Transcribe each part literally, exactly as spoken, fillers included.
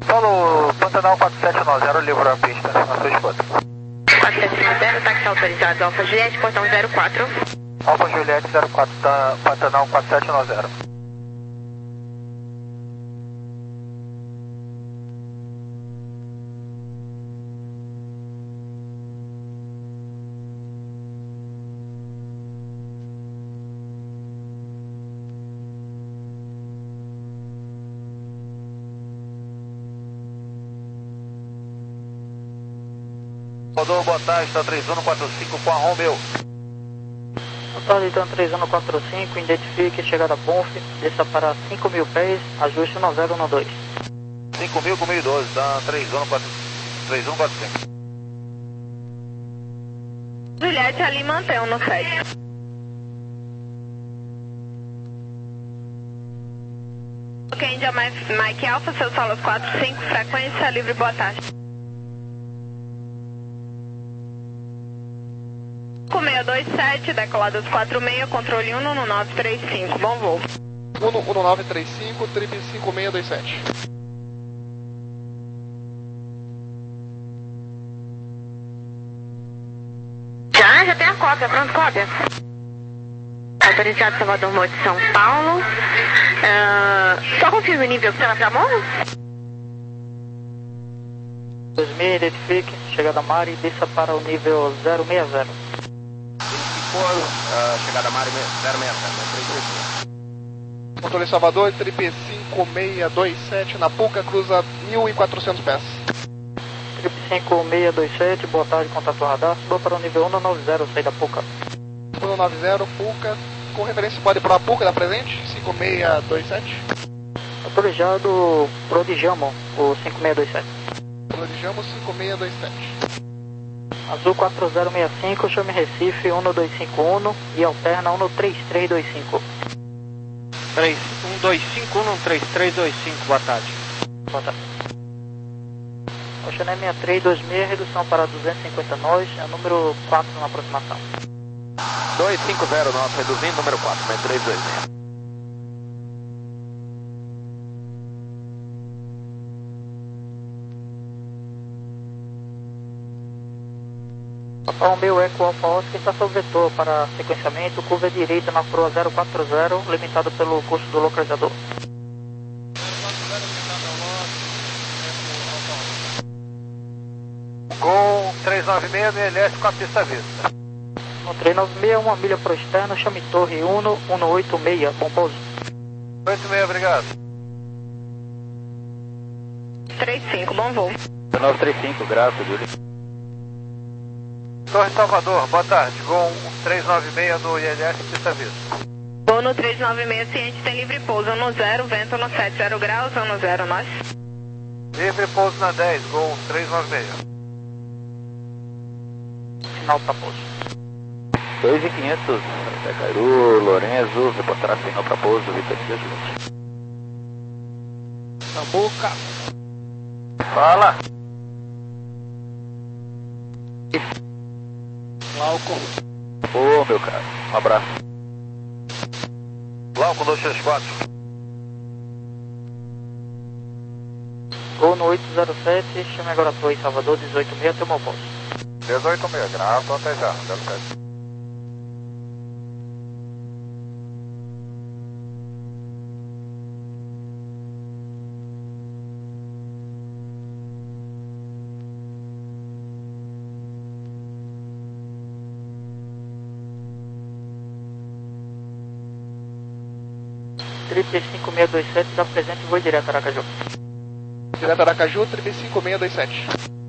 Paulo, Pantanal quatro sete nove zero, livro a pista, na sua escuta. quatro sete nove zero, táxi autorizado, Alfa Juliette, portão zero quatro. Alfa Juliette zero quatro, tá, Pantanal quatro sete nove zero. Rodou, boa tarde, está três um quatro cinco com a Romeo. Boa tarde, então três um quatro cinco, identifique chegada a Bonf, desça para cinco mil pés, ajuste um zero um dois. cinco mil com mil e doze, tá três um quatro cinco. Juliette ali mantém um no sete. Ok, India Mike Alpha, seus solos quatro cinco, frequência livre, boa tarde. cinco seis dois sete, decoladas quatro seis, controle um um nove três cinco, bom voo. um um nove três cinco, trip cinco seis dois sete. Já, já tem a cópia, pronto, cópia. Autorizado Salvador Monte São Paulo. Uh, só confirma o nível que você vai pra mão? dois mil, identifique chegada Mari, desça para o nível zero seis zero. Uh, chegada Mari zero seis zero, Controle Salvador, trip cinco seis dois sete, na Puca, cruza mil e quatrocentos pés. Trip cinco seis dois sete, boa tarde, contato radar, suba para o nível um nove zero, saída da Puca. um nove zero, Puca, com referência pode para a Puca da presente, cinco seis dois sete. Autorizado, Prodigamo, o cinco seis dois sete. Prodigamo cinco seis dois sete. Azul quatro zero seis cinco, chame Recife um dois cinco um e alterna um três três dois cinco. um dois cinco um, três três dois cinco, boa tarde. Boa tarde. Oceané sessenta e três dois mil, redução para duzentos e cinquenta nós, é o número quatro na aproximação. dois cinco zero nove, reduzindo, número quatro, sessenta e três dois mil. Alfa Romeo Eco Alfa Oscar está sob vetor para sequenciamento, curva direita na proa zero quatro zero, limitado pelo curso do localizador. Gol três nove seis, M L S com a pista vista. No três nove seis, uma milha para o externo, chame Torre um um oito seis, bom pouso. oito seis, obrigado. três cinco, bom voo. nove três cinco, graças, Júlio. Torre Salvador, boa tarde. Gol três nove seis do I L S, pista vista. Voo no três nove seis, ciente, tem livre pouso no zero, vento no sete zero graus, no zero, nós. Livre pouso na dez, gol três nove seis. Sinal para pouso. dois mil e quinhentos, Cairu, Lorenzo, reportar sinal para pouso, Vitor Juliette. Sambuca. Fala. Glauco. Ô, meu cara, um abraço. Glauco dois três quatro. Gol no oito zero sete, chame agora Torre Salvador dezoito seis, tomou pouso. dezoito seis, grava, até já, zero sete. Trip cinco seis dois sete, dá presente e vou direto a Aracaju. Direto a Aracaju, trip cinco seis dois sete.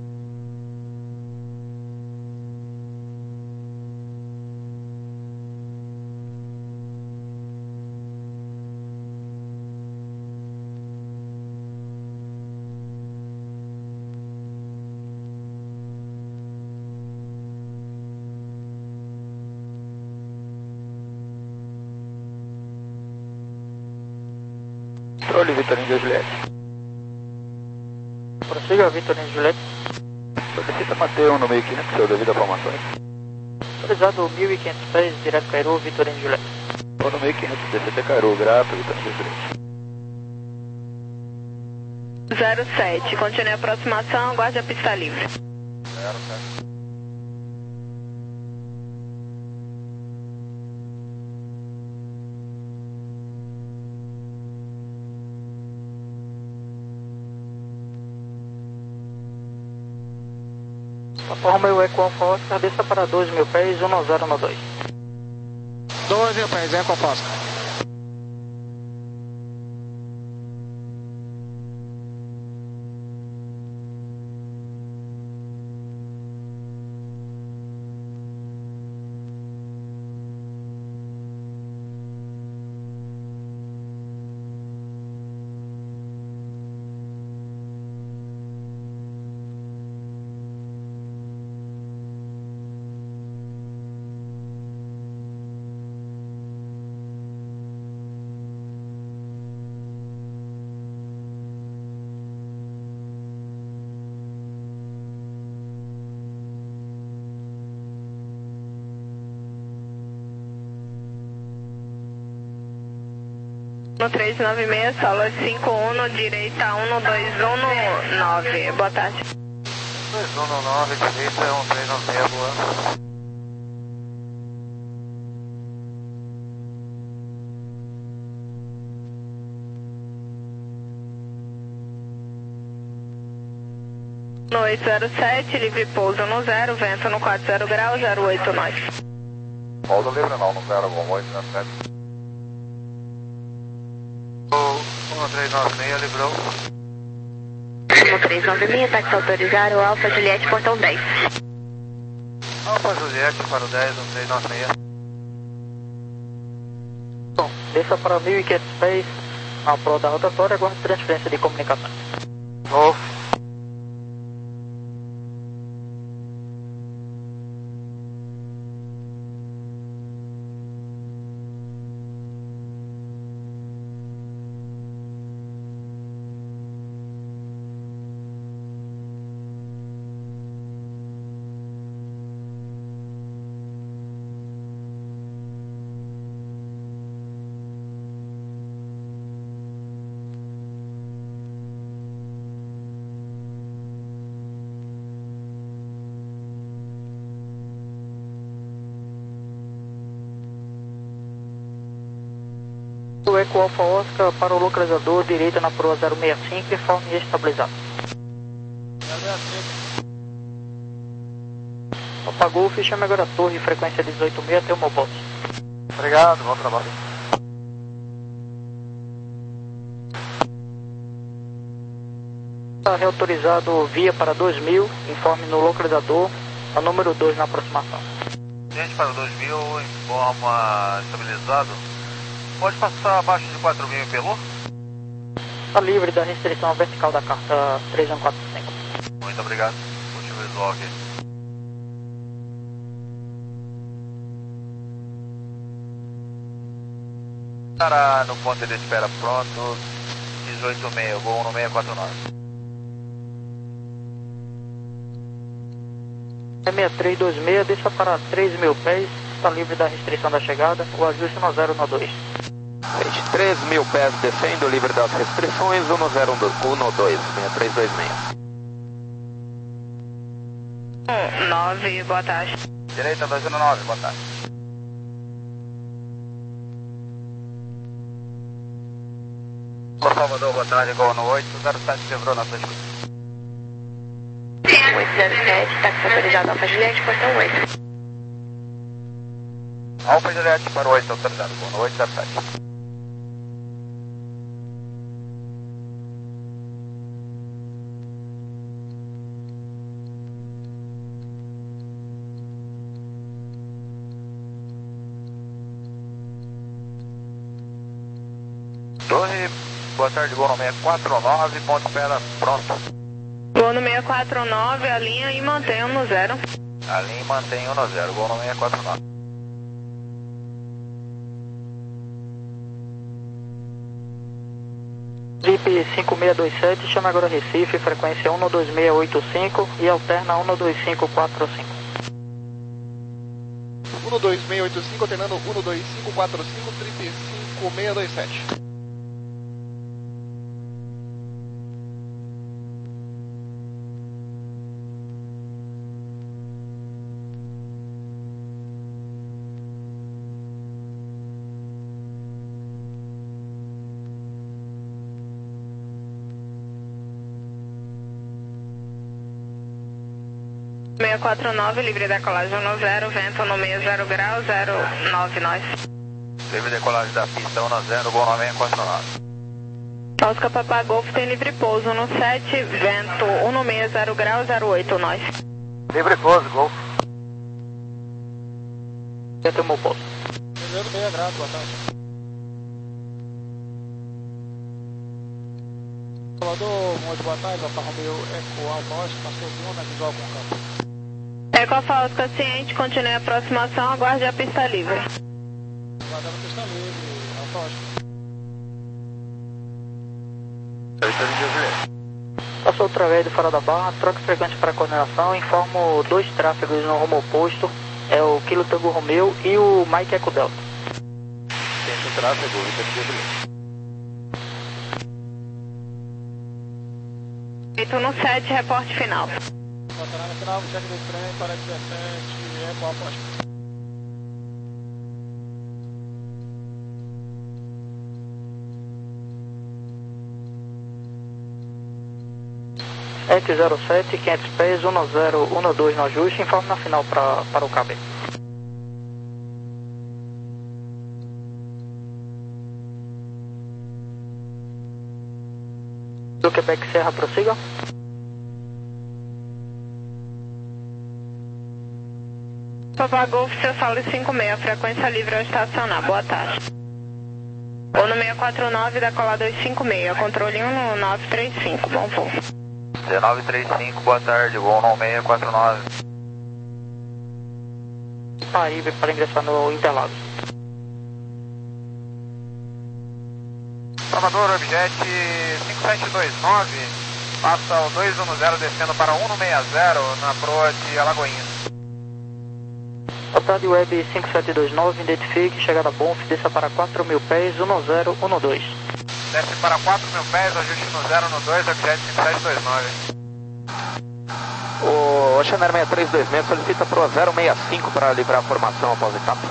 Controle, Vitorino Juliette. Prossiga, Vitorino Juliette. Solicita manter um no meio quinhentos, seu devido a formações. Autorizado mil e quinhentos pés, direto Cairu, Vitorino Juliette. Um no meio quinhentos, D C T Cairu, grato, Vitorino Juliette. zero sete, continue a aproximação, aguarde a pista livre. zero sete. Papa Romeo Eco Alfa Oscar, desça para dois mil pés, um zero um dois. dois mil pés, Eco Oscar. No três nove seis, solo cinco um, direita um dois um nove. Boa tarde. dois um nove, direita um três nove seis, boa. No oito zero sete, livre pouso no zero, vento no quatro zero graus, zero oito nove. Pouso livre não, no zero oito zero sete. um três nove seis, livrou. No três nove seis, táxi autorizado, Alfa Juliette, portão dez. Alfa Juliette para o dez, um três nove seis. Bom, desça para mil e quinhentos pés, na prova da rotatória, aguarde transferência de comunicação. Golf. O Eco Alfa Oscar para o localizador, direita na proa zero seis cinco, informe estabilizado. Papa Golf, chame agora a torre, frequência dezoito seis até o Mobot. Obrigado, bom trabalho. Está reautorizado via para dois mil, informe no localizador, a número dois na aproximação. Gente, para o dois mil, informa estabilizado. Pode passar abaixo de quatro mil em Pelô? Está livre da restrição vertical da carta três um quatro cinco. Muito obrigado. Último visual aqui. Estará no ponto de espera pronto, dezoito seis, voo no seis quatro nove. seis três dois seis, desça para três mil pés, está livre da restrição da chegada, o ajuste no zero no dois. três mil pés descendo, livre das restrições, um zero um dois, seis três dois seis. um nove, boa tarde. Direita dois um nove, boa tarde. Salvador, boa tarde, gol no oito zero sete, quebrou na sua escuta. oito zero sete, táxi autorizado, Alfa Juliette, portão oito. Alfa Juliette para o oito autorizado, gol no oito zero sete. Torre, boa tarde, gol no seis quatro nove, ponto de espera pronto. Gol no seis quatro nove, alinha e mantenha no zero. Alinha e mantenha no zero, gol no seis quatro nove. Trip cinco seis dois sete, chama agora Recife, frequência um dois seis oito cinco e alterna um dois cinco quatro cinco. um dois seis oito cinco, alternando um dois cinco quatro cinco, trip cinco seis dois sete. seis quatro nove, livre decolagem um zero, vento no meio zero grau, zero nove nós. Livre decolagem da pista um zero, Gol nove seis quatro nove. Oscar Papa Golf tem livre pouso no sete, vento um seis zero grau, zero oito nós. Livre pouso, Golf. Já tomou pouso. zero seis graus, boa tarde. Salvador, muito boa tarde, Alfa Romeo Eco Alfa Oscar, passou de onda, visual com campo. Eco Alfa Oscar ciente, continue a aproximação, aguarde a pista livre. Aguardando a pista livre, Alfa Oscar. Passou outra vez do fora da barra, troca frequência para coordenação, informo dois tráfegos no rumo oposto, é o Kilo Tango Romeo e o Mike Eco Delta. Tem o tráfego, Vitor Juliette. Feito no sete, reporte final. Botará no final, cheque do trem para dezessete, Eco Alfa Oscar. sete zero sete, quinhentos pés, um zero um dois no ajuste, informe na final pra, para o C A B. Do Quebec Serra, prossiga. Papa Golf, seu solo cinco seis, frequência livre ao estacionar, boa tarde. O no seis quatro nove, decolar dois cinco seis, controle um no nove três cinco, bom voo. nove três cinco, boa tarde, Gol nove seis quatro nove. Paraíba para ingressar no Interlagos. Salvador, Objet cinco sete dois nove, passa o dois um zero descendo para um seis zero na proa de Alagoinhas. Boa tarde, Web cinco sete dois nove, identifique, chegada Bonf, desça para quatro mil pés, um zero um dois. Desce para quatro mil pés, ajuste no zero no dois, Objet cinco sete dois nove. O Oceaner seis três dois seis solicita pro zero seis cinco para livrar a formação após etapa.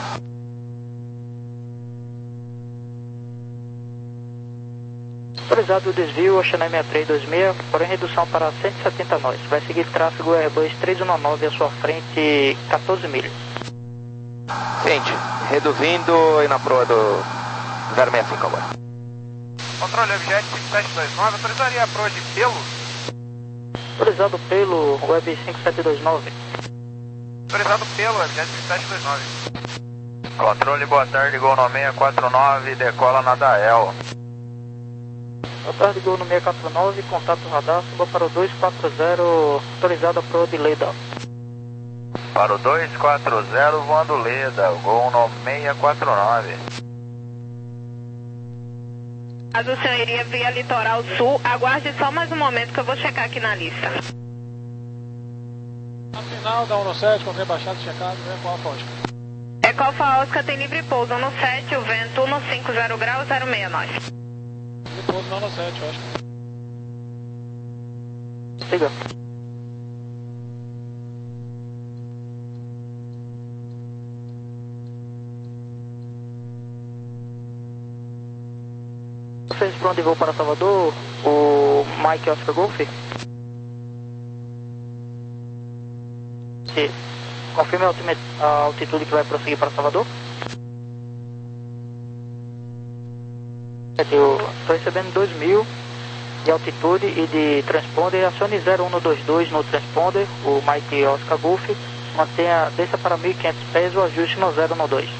Autorizado o desvio, Oceaner seis três dois seis, porém redução para cento e setenta nós. Vai seguir tráfego Airbus três um nove à sua frente, quatorze milhas. Gente, reduzindo e na proa do zero seis cinco agora. Controle Objet cinco sete dois nove, autorizaria a proa de pelo? Autorizado pelo Web cinco sete dois nove. Autorizado pelo Objet cinco sete dois nove. Controle, boa tarde, Gol nove seis quatro nove, decola na Dael. Boa tarde, Gol no seis quatro nove, contato radar, suba para o dois quatro zero, autorizado a proa de Leda. Para o dois quatro zero, voando Leda, Gol nove seis quatro nove. Caso o senhor iria via Litoral Sul, aguarde só mais um momento que eu vou checar aqui na lista. Na final da um sete, com rebaixado, checado, Eco Alfa Oscar. Eco Alfa Oscar tem livre pouso no sete, o vento um cinco zero grau, zero seis nós. E todo no sete, Oscar. Siga. Vocês para onde vou para Salvador? O Mike Oscar Golf? Sim. Confirme a altime- a altitude que vai prosseguir para Salvador? Eu estou recebendo dois mil de altitude e de transponder. Acione zero um dois dois no transponder, o Mike Oscar Golf. Mantenha, desça para mil e quinhentos pés, o ajuste no zero um dois.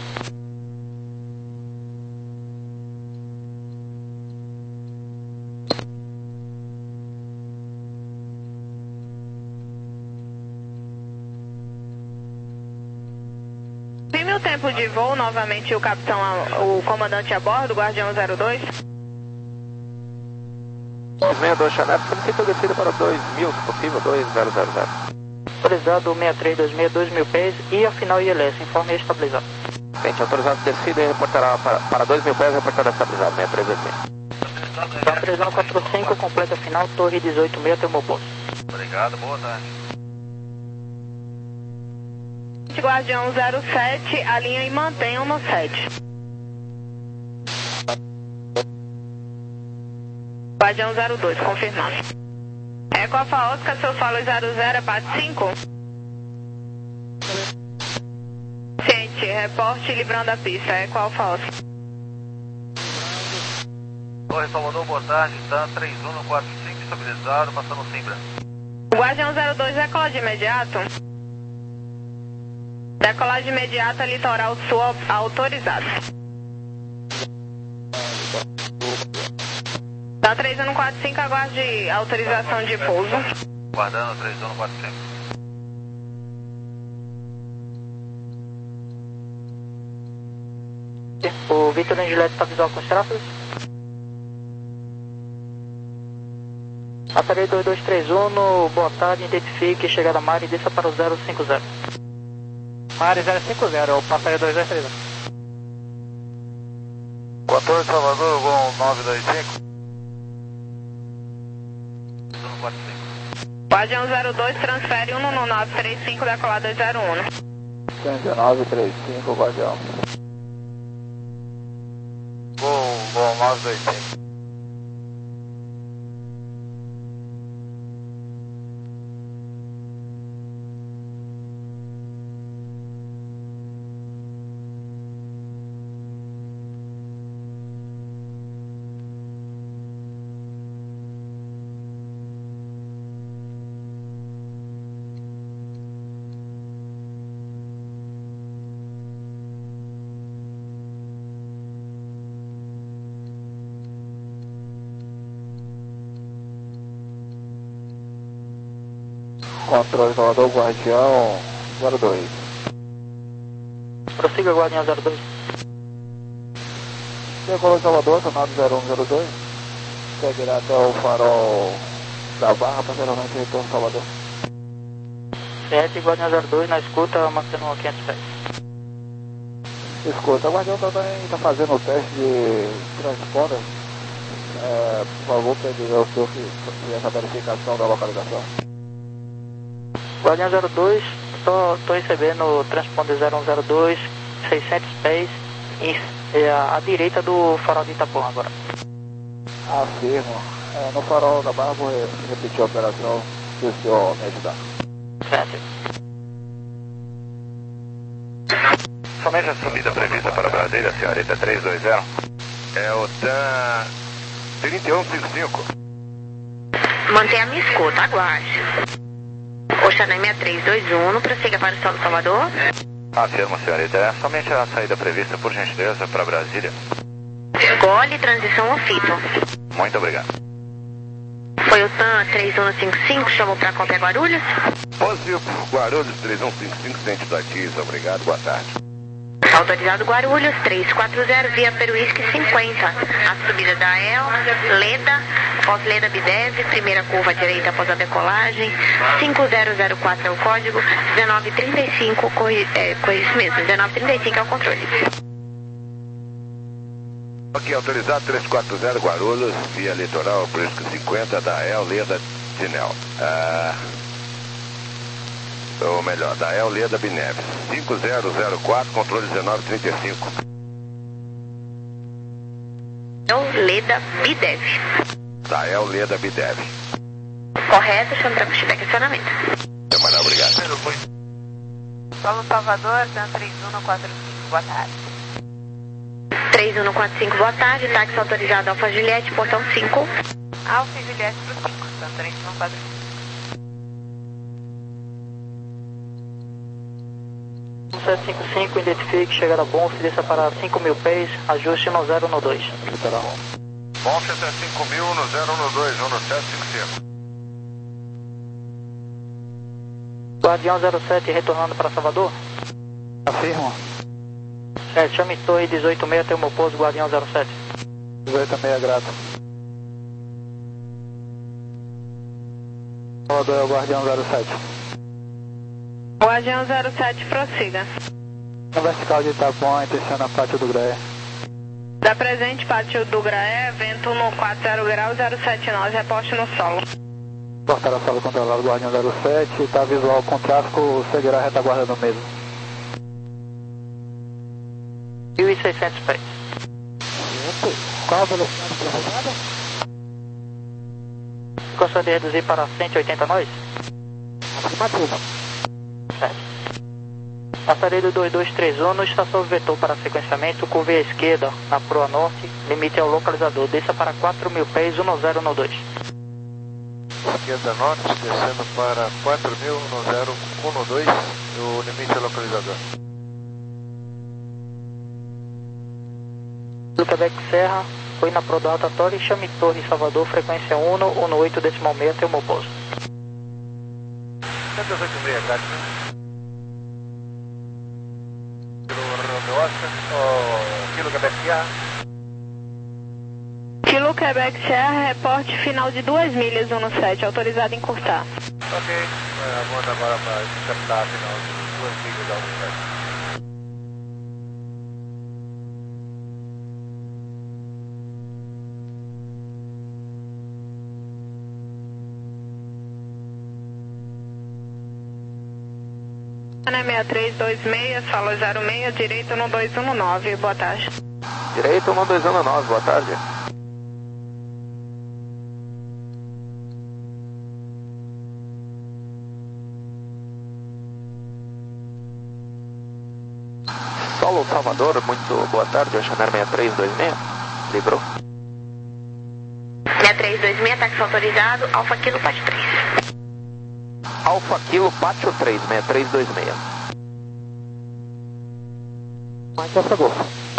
Confirme o tempo de voo, novamente o capitão, o comandante a bordo, Guardião zero dois. dois seis dois Oceaner, solicita descida para dois mil, se possível, dois zero zero zero. Autorizado seis três dois seis, dois mil pés e a final I L S, informe estabilizado. Gente, autorizado descida e reportará para, para dois mil pés, reportará estabilizado, seis três dois seis. Então, três um quatro cinco, completa final, torre dezoito seis, termo posto. Obrigado, boa tarde. Guardião zero sete, alinha e mantenham no sete. Guardião zero dois, confirmando. Eco Alfa Oscar, seu solo zero zero, bate cinco. reporte livrando a pista. É qual falso? Torre Salvador, boa tarde. Tá três um no quatro cinco, estabilizado, passando Simbra. Guardião zero dois, decola de imediato. Decolar de imediato, litoral sul autorizado. Tá três um no quatro cinco, aguarde autorização de pouso. Guardando três um no quatro cinco. O Vitor Angelete está visual com os tráfegos. Passaria dois dois três um, no boa tarde, identifique chegada Mari e desça para o zero cinco zero. Mari zero cinco zero, eu passaria dois dois três um. quatorze Salvador, voo nove dois cinco. quatro cinco. Guardião zero dois, transfere um no nove três cinco, decolar dois zero um. nove três cinco, Guardião. Voo, voo nove dois cinco. Controle Salvador, Guardião zero dois. Prossiga, Guardião zero dois. Decolou Salvador, sonado zero um zero dois. Seguirá até o farol da Barra, posteriormente retorno Salvador. sete, Guardião zero dois, na escuta, mantendo quinhentos pés. Escuta, o Guardião também está fazendo o teste de transponder. É, por favor, pedir ao senhor que essa verificação da localização. Guardião zero dois, estou recebendo o transponder zero um zero dois, seiscentos pés, e, é, à direita do farol de Itapuã agora. Afirmo. É, no farol da Barra, vou repetir a operação, se o senhor me ajudar. Certo. Somente a subida prevista para Brasília, senhorita três dois zero. É o T A M trinta e um cinquenta e cinco. Mantenha a minha escuta, aguarde. Oxanã seis três dois um, prossiga para o São Salvador. Afirmo, senhorita. É somente a saída prevista, por gentileza, para Brasília. Escolhe transição ao fito. Muito obrigado. Foi o T A M três um cinco cinco, chamou para Cópia Guarulhos? Positivo, Guarulhos três um cinco cinco, sentido ativo. Obrigado, boa tarde. Autorizado Guarulhos, três quatro zero, via Peruísque cinquenta. A subida da E L, Leda, após Leda Bidev, primeira curva à direita após a decolagem, cinco zero zero quatro é o código, dezenove trinta e cinco, corri, é, corri isso mesmo, dezenove trinta e cinco é o controle. Ok, autorizado três quatro zero, Guarulhos, via litoral, Peruísque cinquenta, da E L, Leda, Dinel. Ah... Ou melhor, da E L Leda Bineves. cinco zero zero quatro, controle dezenove trinta e cinco. E L Leda Bidev. Da E L Leda Bidev. Correto, chama para pushback acionamento. Demorado, obrigado. Solo Salvador, Dan três um quatro cinco, boa tarde. três um quatro cinco, boa tarde, táxi autorizado Alfa Juliette, portão cinco. Alfa Juliette para o cinco, Dan três um quatro cinco. sete cinco cinco, identifique, chegada bom, desça para cinco mil pés, ajuste no zero no dois. Bom, C T cinco mil no zero no dois, no sete cinco cinco. Guardião zero sete, retornando para Salvador? Afirmo. É, chame Torre dezoito seis até o meu pouso, Guardião zero sete. dezoito seis, grato. Salvador é o Guardião zero sete. Guardião zero sete, prossiga. Na vertical de Itapuã, intenciona pátio do Graé. Da presente, pátio do Graé, vento no quatro zero grau, zero sete nove, reposte no solo. Portar a sala controlada, Guardião zero sete, está visual com tráfego, seguirá a retaguarda no mesmo. mil e seiscentos pés. Qual a velocidade prorrogada? Gostaria de reduzir para cento e oitenta nós? Afirmativo. Certo. Passaria do dois dois três um no estação vetor para sequenciamento, curva à esquerda, na proa norte, limite ao localizador, desça para quatro mil pés, um zero um dois. Esquerda norte, descendo para quatro mil, um zero um dois, o limite é localizador. Do Quebec Serra, foi na proa do Alta Torre, chame Torre Salvador, frequência um, um oito decimal seis até o meu pouso. cento e dezoito e meio, Cássio. Kilo Quebec Serra. Kilo Quebec Serra, reporte final de duas milhas, um no sete, autorizado em encurtar. Ok, aguarda agora para captar final de duas milhas ao sete. Ana seis três dois seis, fala zero seis, direito no dois um nove, boa tarde. Direito no dois um nove, boa tarde. Solo Salvador, muito boa tarde, Oceaner seis três dois seis, livrou. seis três dois seis, táxi autorizado, Alfa Kilo Pátio três. Alfa Kilo Pátio três, seis três dois seis. Mike Oscar Golf.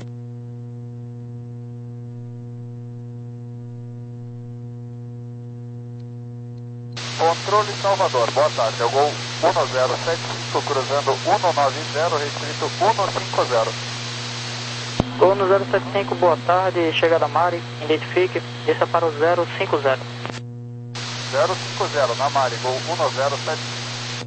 Controle Salvador, boa tarde, é o Gol um zero sete cinco, cruzando um nove zero, restrito um cinco zero. Gol no zero sete cinco, boa tarde, chegada Mari, identifique, desça para o zero cinco zero. zero cinco zero, na Mari, Gol um zero sete cinco.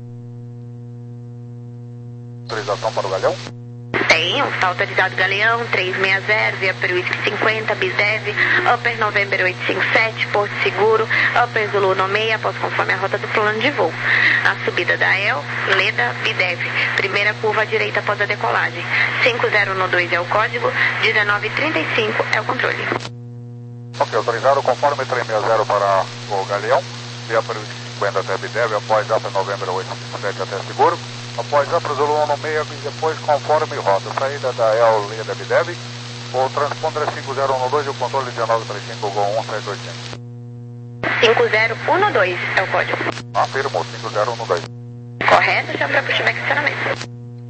Autorização para o Galeão? Tenho, está autorizado Galeão, três seis zero, via Peruísque cinquenta, Bisev, Upper November oito cinco sete, Porto Seguro, Upper Zulu seis, após conforme a rota do plano de voo. A subida da El, Leda, Bidev, primeira curva à direita após a decolagem. cinco zero um dois é o código, dezenove trinta e cinco é o controle. Ok, autorizado conforme três seis zero para o Galeão, via Peruísque cinquenta até Bidev, após Upper November oito cinco sete até Seguro. Após a para Zulu um seis e depois conforme rota. Saída da El Leda Bidev, o transponder é cinco zero um dois e o controle dezenove trinta e cinco, Gol um sete oito cinco. cinco zero um dois é o código. Afirmou, cinco zero um dois. Correto, já para pushback estacionamento.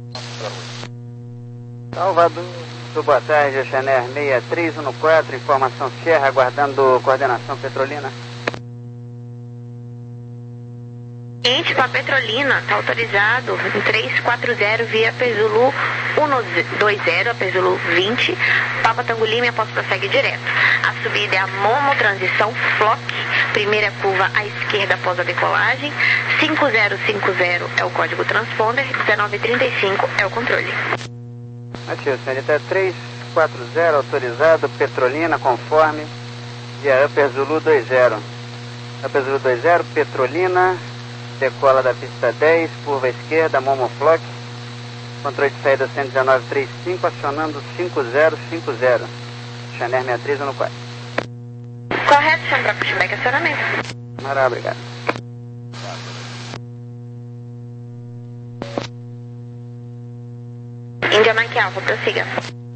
Salvador, muito boa tarde, Oceaner seis três um quatro, informação Sierra, aguardando coordenação Petrolina. Seguinte, para a Petrolina, está autorizado em três quatro zero via Pezulu um dois zero, a Pezulu vinte, Papa Tango Lima, após prossegue direto. A subida é a Momo, transição Flock, primeira curva à esquerda após a decolagem, cinco zero cinco zero é o código transponder, dezenove trinta e cinco é o controle. Ativo, senhorita, três quatro zero, autorizado, Petrolina, conforme, via Upper Zulu dois zero. Upper Zulu dois zero, Petrolina, decola da pista dez, curva esquerda, Momo Flock, controle de saída cento e dezenove trinta e cinco, acionando cinco zero cinco zero, Oceaner seis três um quatro. Correto, chama para pushback acionamento. Maravilha, obrigado. Índia Mike Alfa, prossiga.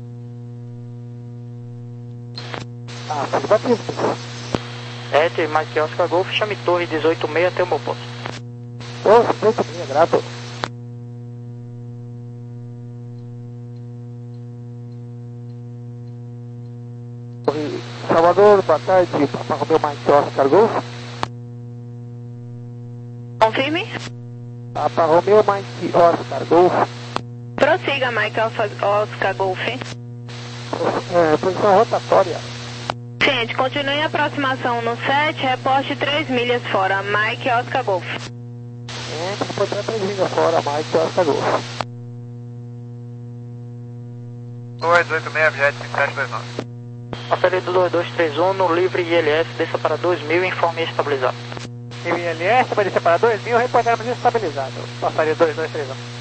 Ah, tudo batido. Ed, Mike Oscar Golf, chame Torre dezoito seis até o meu posto. Oh, dezoito seis, grato. Salvador, boa tarde, Papa Romeo Mike Oscar Golf. Confirme. Papa Romeo Mike Oscar Golf. Prossiga, Mike Alfa Oscar Golf. É, posição rotatória. Gente, continue em aproximação no sete, reporte três milhas fora, Mike Oscar Golf. É, reporte três milhas fora, Mike Oscar Golf. dois oito seis, Jet cinco sete dois nove. Passaria do dois dois três um no livre I L S, desça para dois mil e informe estabilizado. I L S, vai descer para dois mil, reportamos estabilizado. Passaria dois dois três um.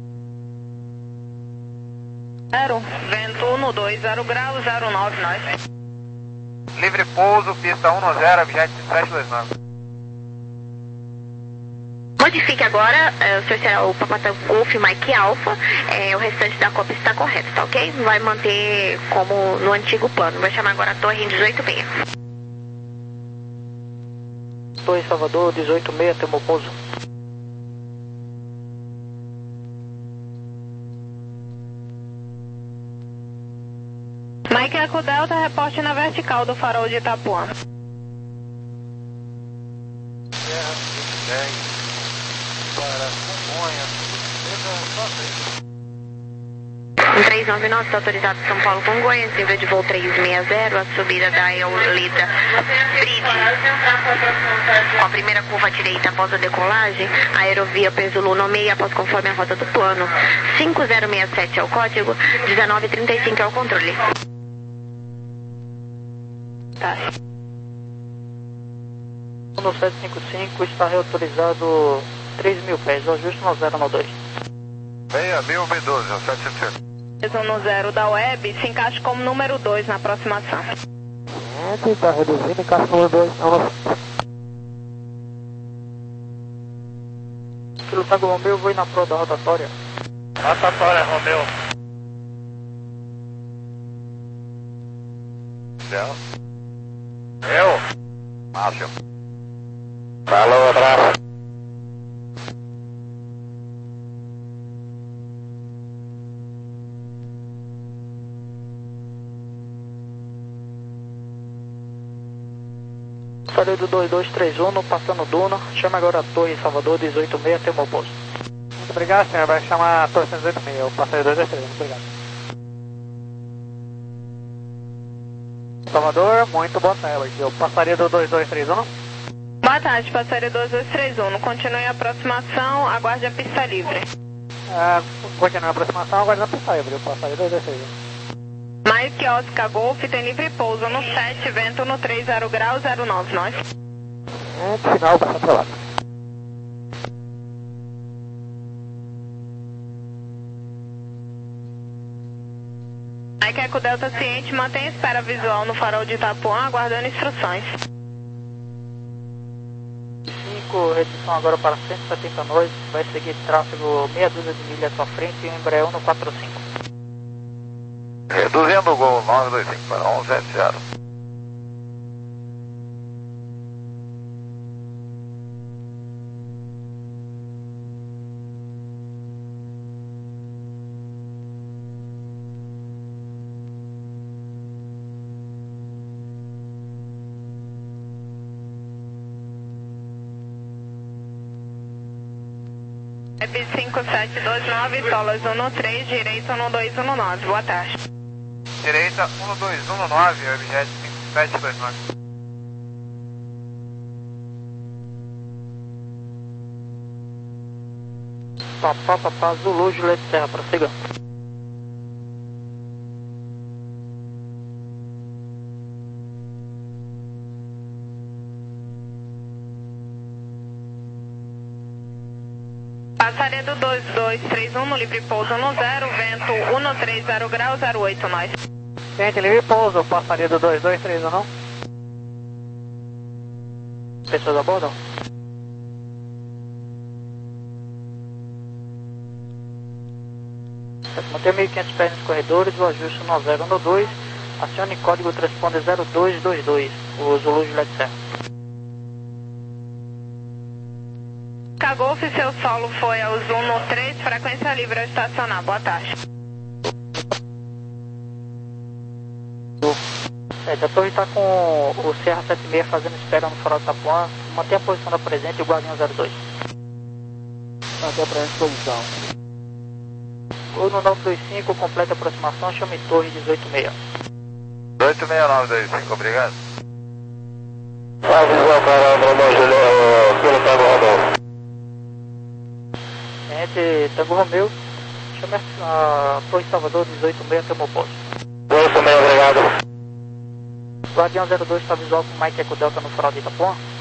Zero, vento um dois zero graus, zero nove nove. Livre pouso, pista um zero, Jet cinco sete dois nove. Modifique agora, uh, o senhor será o Papatão Golf Mike Alpha, é, o restante da cópia está correto, tá ok? Vai manter como no antigo plano, vai chamar agora a torre em dezoito seis. Torre Salvador, dezoito seis, temos pouso. Mike Eco Delta, reporte na vertical do farol de Itapuã. dez para Congonhas, só frente. Um três nove nove, está autorizado São Paulo Congonhas, nível de voo trezentos e sessenta, a subida da Eulida Bridge. Com a primeira curva à direita após a decolagem, a aerovia Perzulu nomeia após conforme a rota do plano. cinco zero seis sete é o código, dezenove trinta e cinco é o controle. Tá. No sete cinco cinco está reautorizado três mil pés, o ajuste no zero no dois. seis mil B doze, é o sete cinco cinco. No zero da web, se encaixa como número dois na aproximação. Está reduzindo, encaixa número dois. Kilo Tango Romeu, vou ir na proa da rotatória. Rotatória, Romeu. Céu. Eu? Márcio. Falou, abraço. Falei do dois dois três um, passando Duna. Chama agora a Torre Salvador dezoito seis, tem meu posto. Muito obrigado, senhor. Vai chamar a Torre dezoito seis. Eu passei dois dois três. Muito obrigado. Salvador, muito boa tarde. Eu passaria do dois dois três um. Boa tarde, passaria dois dois três um. Continue a aproximação, aguarde a pista livre. Ah, continue a aproximação, aguarde a pista livre. Eu passaria dois dois três um. Mike Oscar Golf tem livre pouso no sete, vento no trinta graus, zero nove, nós. Vento final, passa para lá. Mike Eco Delta ciente, mantém espera visual no farol de Itapuã, aguardando instruções. cinco, redução agora para cento e setenta nós, vai seguir tráfego meia dúzia de milhas à frente e o Embraer no quatro cinco. Reduzindo o gol nove dois cinco para um sete zero. Web cinco sete dois nove, solas um no três, direito um no dois um no nove, boa tarde. Direita um dois um nove, objeto cinco sete dois nove. Papá, papá, Zulu, Juliette Serra, prossiga. Passaria do dois dois três um no livre pouso no zero, vento um no trinta graus, zero oito, nós. Gente, livre pouso, passaria do dois dois três um, não? Pessoas a bordo? Manter mil e quinhentos pés nos corredores, o ajuste no zero no dois, acione código transponder zero dois dois dois, o Zulu Juliette Serra. Golf, seu solo foi ao Zoom no três, frequência livre ao estacionar, boa tarde. É, a torre está com o Serra setenta e seis fazendo espera no farol de Itapuã, mantenha a posição da presente e o Guardião zero dois. Mantenha a presente posição. O no nove dois cinco, completa a aproximação, chame torre dezoito seis. oito seis nove dois cinco, obrigado. Avisou para o Bruno Julião, pelo Tango Romeu. Gente, Tango Romeu, chame a Torre Salvador dezoito seis até o meu posto. oito seis, obrigado. Guardião zero dois está visual com o Mike Eco Delta no farol de Itapuã.